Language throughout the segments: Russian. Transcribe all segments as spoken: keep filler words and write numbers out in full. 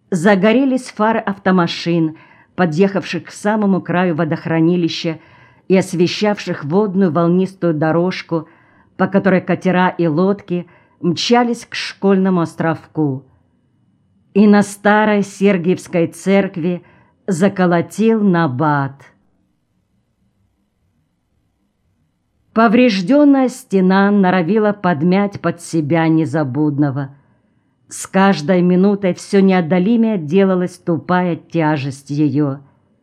Загорелись фары автомашин, подъехавших к самому краю водохранилища и освещавших водную волнистую дорожку, по которой катера и лодки мчались к школьному островку. И на старой Сергиевской церкви заколотил набат. Поврежденная стена норовила подмять под себя Незабудного. С каждой минутой все неодолимее делалась тупая тяжесть ее.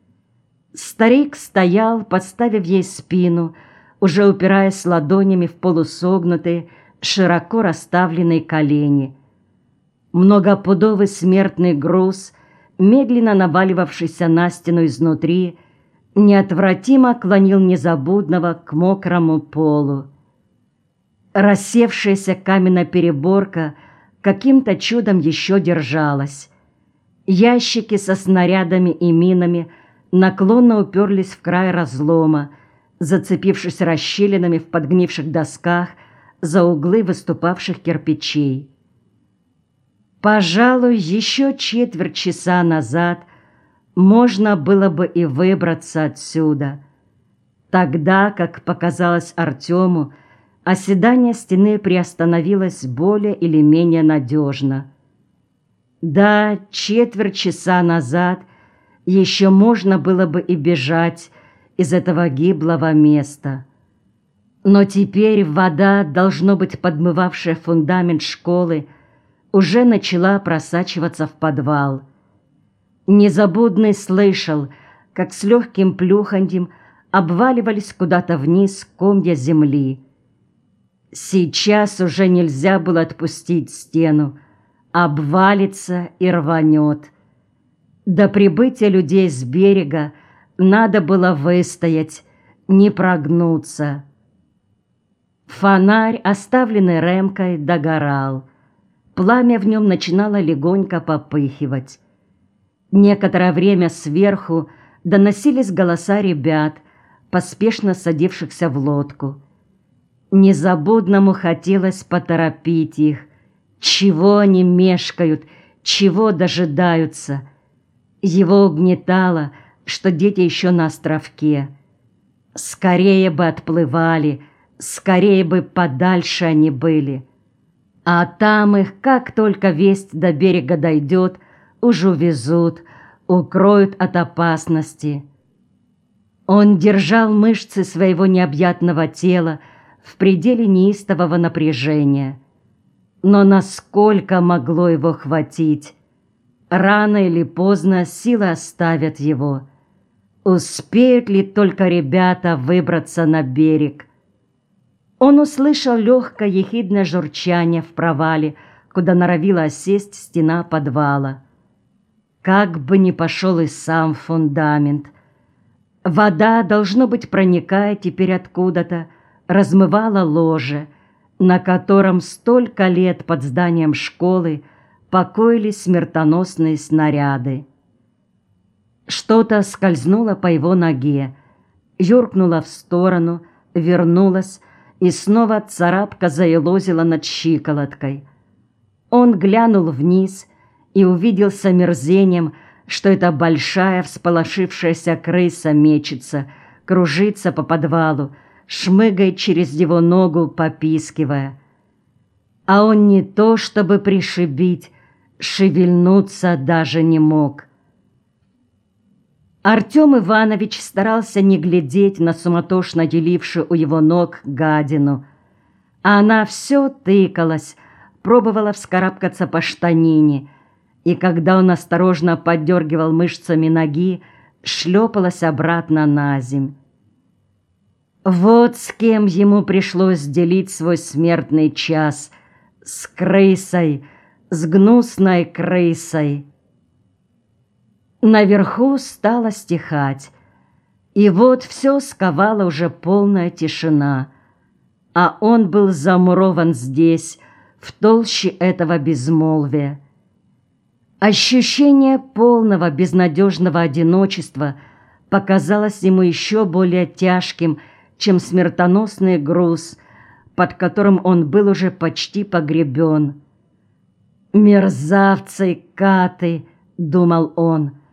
Старик стоял, подставив ей спину, уже упираясь ладонями в полусогнутые, широко расставленные колени. Многопудовый смертный груз, медленно наваливавшийся на стену изнутри, неотвратимо клонил Незабудного к мокрому полу. Рассевшаяся каменная переборка каким-то чудом еще держалась. Ящики со снарядами и минами наклонно уперлись в край разлома, зацепившись расщелинами в подгнивших досках за углы выступавших кирпичей. Пожалуй, еще четверть часа назад можно было бы и выбраться отсюда. Тогда, как показалось Артему, оседание стены приостановилось более или менее надежно. Да, четверть часа назад еще можно было бы и бежать из этого гиблого места. Но теперь вода, должно быть, подмывавшая фундамент школы, уже начала просачиваться в подвал. Незабудный слышал, как с легким плюханьем обваливались куда-то вниз комья земли. Сейчас уже нельзя было отпустить стену, обвалится и рванет. До прибытия людей с берега надо было выстоять, не прогнуться. Фонарь, оставленный Ремкой, догорал. Пламя в нем начинало легонько попыхивать. Некоторое время сверху доносились голоса ребят, поспешно садившихся в лодку. Незабудному хотелось поторопить их. Чего они мешкают, чего дожидаются? Его угнетало, что дети еще на островке. Скорее бы отплывали, скорее бы подальше они были. А там их, как только весть до берега дойдет, уж увезут, укроют от опасности. Он держал мышцы своего необъятного тела в пределе неистового напряжения. Но насколько могло его хватить? Рано или поздно силы оставят его. Успеют ли только ребята выбраться на берег? Он услышал легкое ехидное журчание в провале, куда норовила осесть стена подвала. Как бы ни пошел и сам фундамент. Вода, должно быть, проникая теперь откуда-то, размывала ложе, на котором столько лет под зданием школы покоились смертоносные снаряды. Что-то скользнуло по его ноге, юркнуло в сторону, вернулось, и снова царапка заелозила над щиколоткой. Он глянул вниз и увидел с омерзением, что эта большая всполошившаяся крыса мечется, кружится по подвалу, шмыгает через его ногу, попискивая. А он не то чтобы пришибить, шевельнуться даже не мог. Артем Иванович старался не глядеть на суматошно делившую у его ног гадину, а она все тыкалась, пробовала вскарабкаться по штанине, и когда он осторожно поддергивал мышцами ноги, шлепалась обратно на земь. Вот с кем ему пришлось делить свой смертный час: с крысой, с гнусной крысой. Наверху стало стихать, и вот все сковала уже полная тишина, а он был замурован здесь, в толще этого безмолвия. Ощущение полного безнадежного одиночества показалось ему еще более тяжким, чем смертоносный груз, под которым он был уже почти погребен. «Мерзавцы, каты!» — думал он,